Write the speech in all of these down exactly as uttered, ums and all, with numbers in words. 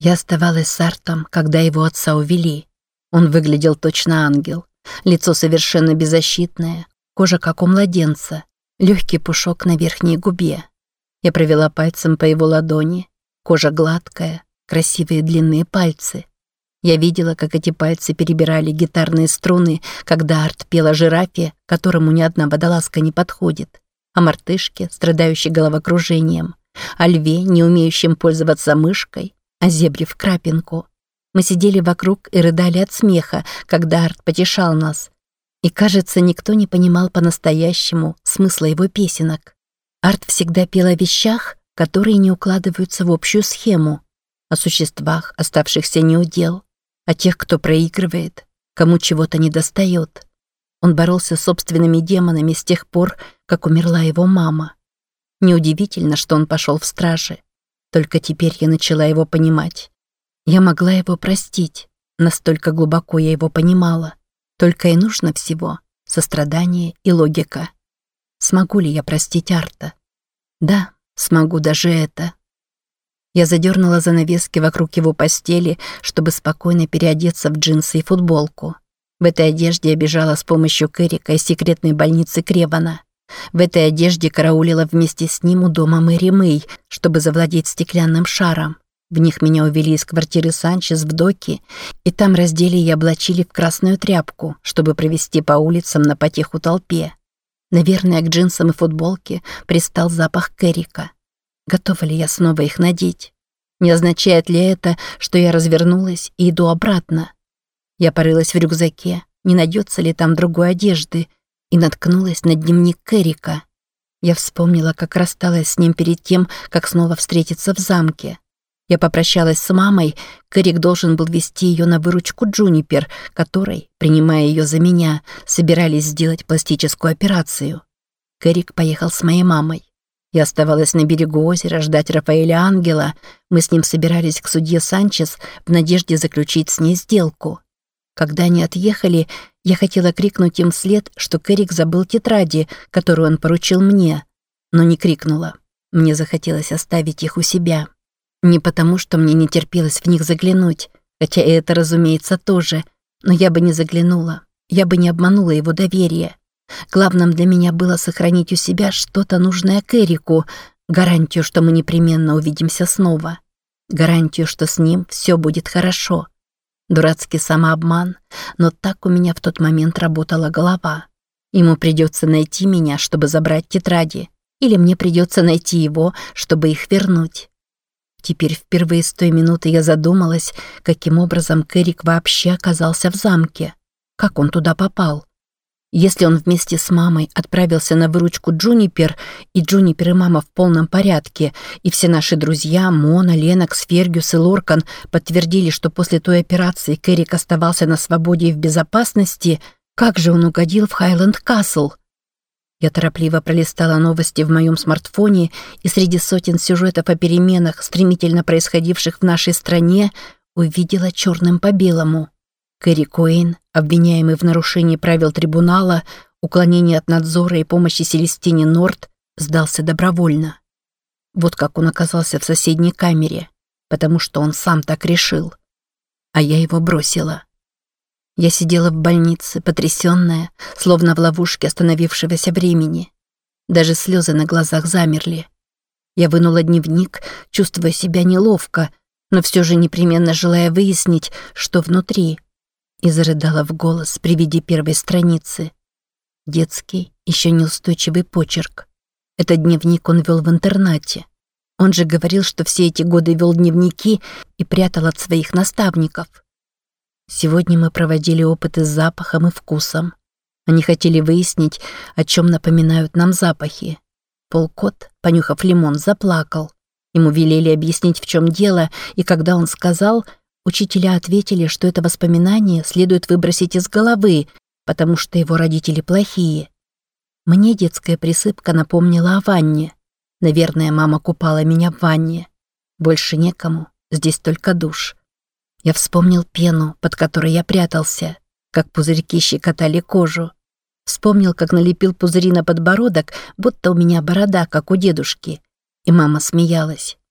Я оставалась с Артом, когда его отца увели. Он выглядел точно ангел. Лицо совершенно беззащитное, кожа как у младенца, легкий пушок на верхней губе. Я провела пальцем по его ладони. Кожа гладкая, красивые длинные пальцы. Я видела, как эти пальцы перебирали гитарные струны, когда Арт пел о жирафе, которому ни одна водолазка не подходит, о мартышке, страдающей головокружением, о льве, не умеющем пользоваться мышкой, о зебре в крапинку. Мы сидели вокруг и рыдали от смеха, когда Арт потешал нас. И, кажется, никто не понимал по-настоящему смысла его песенок. Арт всегда пел о вещах, которые не укладываются в общую схему, о существах, оставшихся неудел, о тех, кто проигрывает, кому чего-то недостает. Он боролся с собственными демонами с тех пор, как умерла его мама. Неудивительно, что он пошел в стражи. Только теперь я начала его понимать. Я могла его простить, настолько глубоко я его понимала. Только и нужно всего — сострадание и логика. Смогу ли я простить Арта? Да, смогу даже это. Я задернула занавески вокруг его постели, чтобы спокойно переодеться в джинсы и футболку. В этой одежде я бежала с помощью Кэрика из секретной больницы Кревана. В этой одежде караулила вместе с ним у дома Мэри Мэй, чтобы завладеть стеклянным шаром. В них меня увели из квартиры Санчес в доки, и там раздели и облачили в красную тряпку, чтобы провести по улицам на потеху толпе. Наверное, к джинсам и футболке пристал запах Кэрика. Готова ли я снова их надеть? Не означает ли это, что я развернулась и иду обратно? Я порылась в рюкзаке, не найдется ли там другой одежды, и наткнулась на дневник Кэрика. Я вспомнила, как рассталась с ним перед тем, как снова встретиться в замке. Я попрощалась с мамой, Кэрик должен был вести ее на выручку Джунипер, которой, принимая ее за меня, собирались сделать пластическую операцию. Кэрик поехал с моей мамой. Я оставалась на берегу озера ждать Рафаэля Ангела, мы с ним собирались к судье Санчес в надежде заключить с ней сделку. Когда они отъехали, я хотела крикнуть им вслед, что Кэрик забыл тетради, которую он поручил мне, но не крикнула. Мне захотелось оставить их у себя. Не потому, что мне не терпелось в них заглянуть, хотя и это, разумеется, тоже, но я бы не заглянула, я бы не обманула его доверие. Главным для меня было сохранить у себя что-то нужное Кэрику, гарантию, что мы непременно увидимся снова, гарантию, что с ним все будет хорошо. Дурацкий самообман, но так у меня в тот момент работала голова. Ему придется найти меня, чтобы забрать тетради, или мне придется найти его, чтобы их вернуть. Теперь впервые с той минуты я задумалась, каким образом Кэрик вообще оказался в замке. Как он туда попал? Если он вместе с мамой отправился на выручку Джунипер, и Джунипер и мама в полном порядке, и все наши друзья, Мона, Ленокс, Фергюс и Лоркан, подтвердили, что после той операции Кэрик оставался на свободе и в безопасности, как же он угодил в Хайленд-Касл? Я торопливо пролистала новости в моем смартфоне, и среди сотен сюжетов о переменах, стремительно происходивших в нашей стране, увидела черным по белому. Кэрик Уэйн, обвиняемый в нарушении правил трибунала, уклонении от надзора и помощи Селестине Норт, сдался добровольно. Вот как он оказался в соседней камере, потому что он сам так решил. А я его бросила. Я сидела в больнице, потрясённая, словно в ловушке остановившегося времени. Даже слезы на глазах замерли. Я вынула дневник, чувствуя себя неловко, но все же непременно желая выяснить, что внутри, и зарыдала в голос при виде первой страницы. Детский, еще неустойчивый почерк. Этот дневник он вел в интернате. Он же говорил, что все эти годы вел дневники и прятал от своих наставников. Сегодня мы проводили опыты с запахом и вкусом. Они хотели выяснить, о чем напоминают нам запахи. Полкот, понюхав лимон, заплакал. Ему велели объяснить, в чем дело, и когда он сказал, учителя ответили, что это воспоминание следует выбросить из головы, потому что его родители плохие. Мне детская присыпка напомнила о ванне. Наверное, мама купала меня в ванне. Больше некому, здесь только душ. Я вспомнил пену, под которой я прятался, как пузырьки щекотали кожу. Вспомнил, как налепил пузыри на подбородок, будто у меня борода, как у дедушки. И мама смеялась.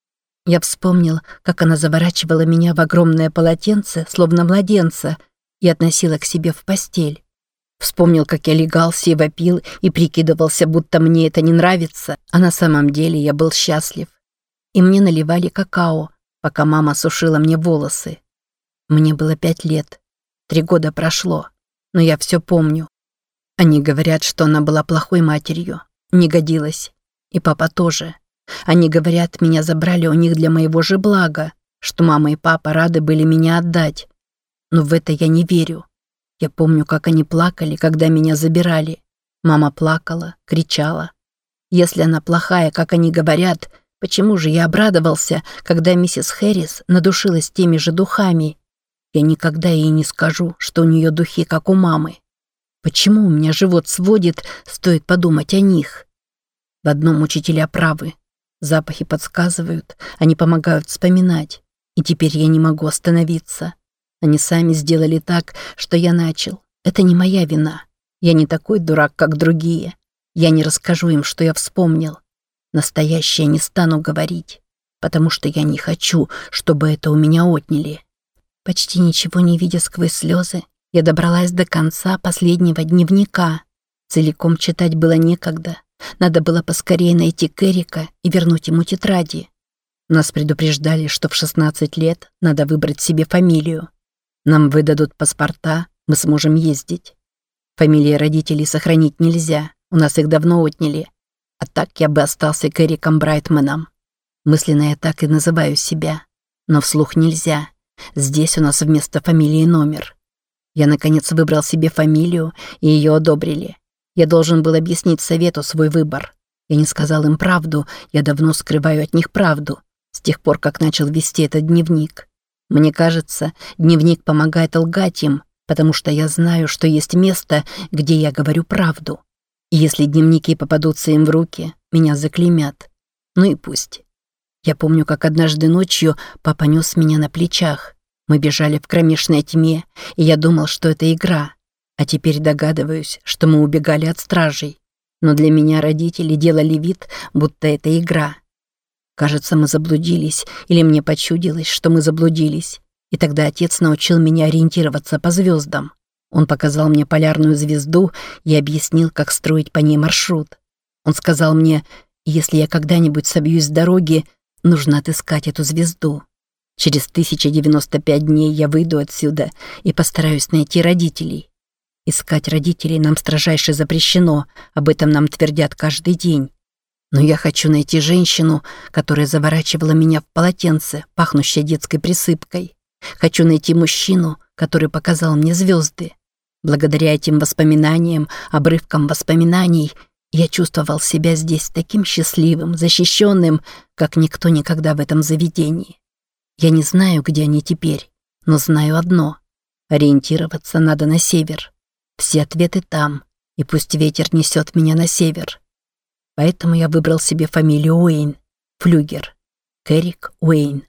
Я вспомнил, как она заворачивала меня в огромное полотенце, словно младенца, и относила к себе в постель. Вспомнил, как я легался и вопил, и прикидывался, будто мне это не нравится, а на самом деле я был счастлив. И мне наливали какао, пока мама сушила мне волосы. Мне было пять лет. Три года прошло, но я все помню. Они говорят, что она была плохой матерью, не годилась. И папа тоже. Они говорят, меня забрали у них для моего же блага, что мама и папа рады были меня отдать. Но в это я не верю. Я помню, как они плакали, когда меня забирали. Мама плакала, кричала. Если она плохая, как они говорят, почему же я обрадовался, когда миссис Хэррис надушилась теми же духами? Я никогда ей не скажу, что у нее духи, как у мамы. Почему у меня живот сводит, стоит подумать о них? В одном учителя правы. Запахи подсказывают, они помогают вспоминать. И теперь я не могу остановиться. Они сами сделали так, что я начал. Это не моя вина. Я не такой дурак, как другие. Я не расскажу им, что я вспомнил. Настоящее не стану говорить, потому что я не хочу, чтобы это у меня отняли. Почти ничего не видя сквозь слезы, я добралась до конца последнего дневника. Целиком читать было некогда. Надо было поскорее найти Кэрика и вернуть ему тетради. Нас предупреждали, что в шестнадцать лет надо выбрать себе фамилию. Нам выдадут паспорта, мы сможем ездить. Фамилии родителей сохранить нельзя, у нас их давно отняли. А так я бы остался Кэриком Брайтманом. Мысленно я так и называю себя. Но вслух нельзя. Здесь у нас вместо фамилии номер. Я, наконец, выбрал себе фамилию, и ее одобрили. Я должен был объяснить совету свой выбор. Я не сказал им правду, я давно скрываю от них правду, с тех пор, как начал вести этот дневник. Мне кажется, дневник помогает лгать им, потому что я знаю, что есть место, где я говорю правду. И если дневники попадутся им в руки, меня заклеймят. Ну и пусть. Я помню, как однажды ночью папа нес меня на плечах. Мы бежали в кромешной тьме, и я думал, что это игра. А теперь догадываюсь, что мы убегали от стражей. Но для меня родители делали вид, будто это игра. Кажется, мы заблудились, или мне почудилось, что мы заблудились. И тогда отец научил меня ориентироваться по звездам. Он показал мне полярную звезду и объяснил, как строить по ней маршрут. Он сказал мне, если я когда-нибудь собьюсь с дороги, нужно отыскать эту звезду. Через тысяча девяносто пять дней я выйду отсюда и постараюсь найти родителей. Искать родителей нам строжайше запрещено, об этом нам твердят каждый день. Но я хочу найти женщину, которая заворачивала меня в полотенце, пахнущее детской присыпкой. Хочу найти мужчину, который показал мне звезды. Благодаря этим воспоминаниям, обрывкам воспоминаний, я чувствовал себя здесь таким счастливым, защищенным, как никто никогда в этом заведении. Я не знаю, где они теперь, но знаю одно. Ориентироваться надо на север. Все ответы там, и пусть ветер несет меня на север. Поэтому я выбрал себе фамилию Уэйн, Флюгер, Кэрик Уэйн.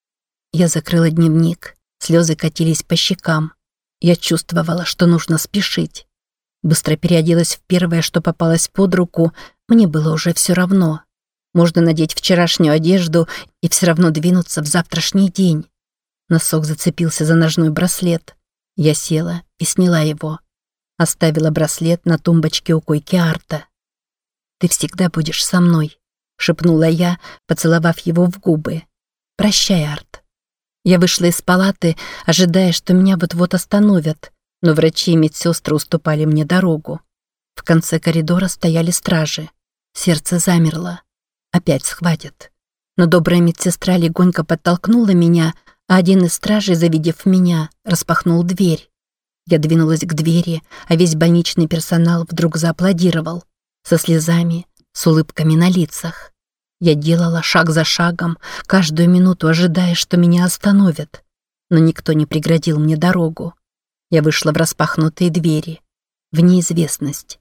Я закрыла дневник, слезы катились по щекам. Я чувствовала, что нужно спешить. Быстро переоделась в первое, что попалось под руку, мне было уже все равно. Можно надеть вчерашнюю одежду и все равно двинуться в завтрашний день. Носок зацепился за ножной браслет. Я села и сняла его. Оставила браслет на тумбочке у койки Арта. «Ты всегда будешь со мной», — шепнула я, поцеловав его в губы. «Прощай, Арт». Я вышла из палаты, ожидая, что меня вот-вот остановят, но врачи и медсестры уступали мне дорогу. В конце коридора стояли стражи. Сердце замерло. Опять схватят. Но добрая медсестра легонько подтолкнула меня, а один из стражей, завидев меня, распахнул дверь. Я двинулась к двери, а весь больничный персонал вдруг зааплодировал. Со слезами, с улыбками на лицах. Я делала шаг за шагом, каждую минуту ожидая, что меня остановят. Но никто не преградил мне дорогу. Я вышла в распахнутые двери. В неизвестность.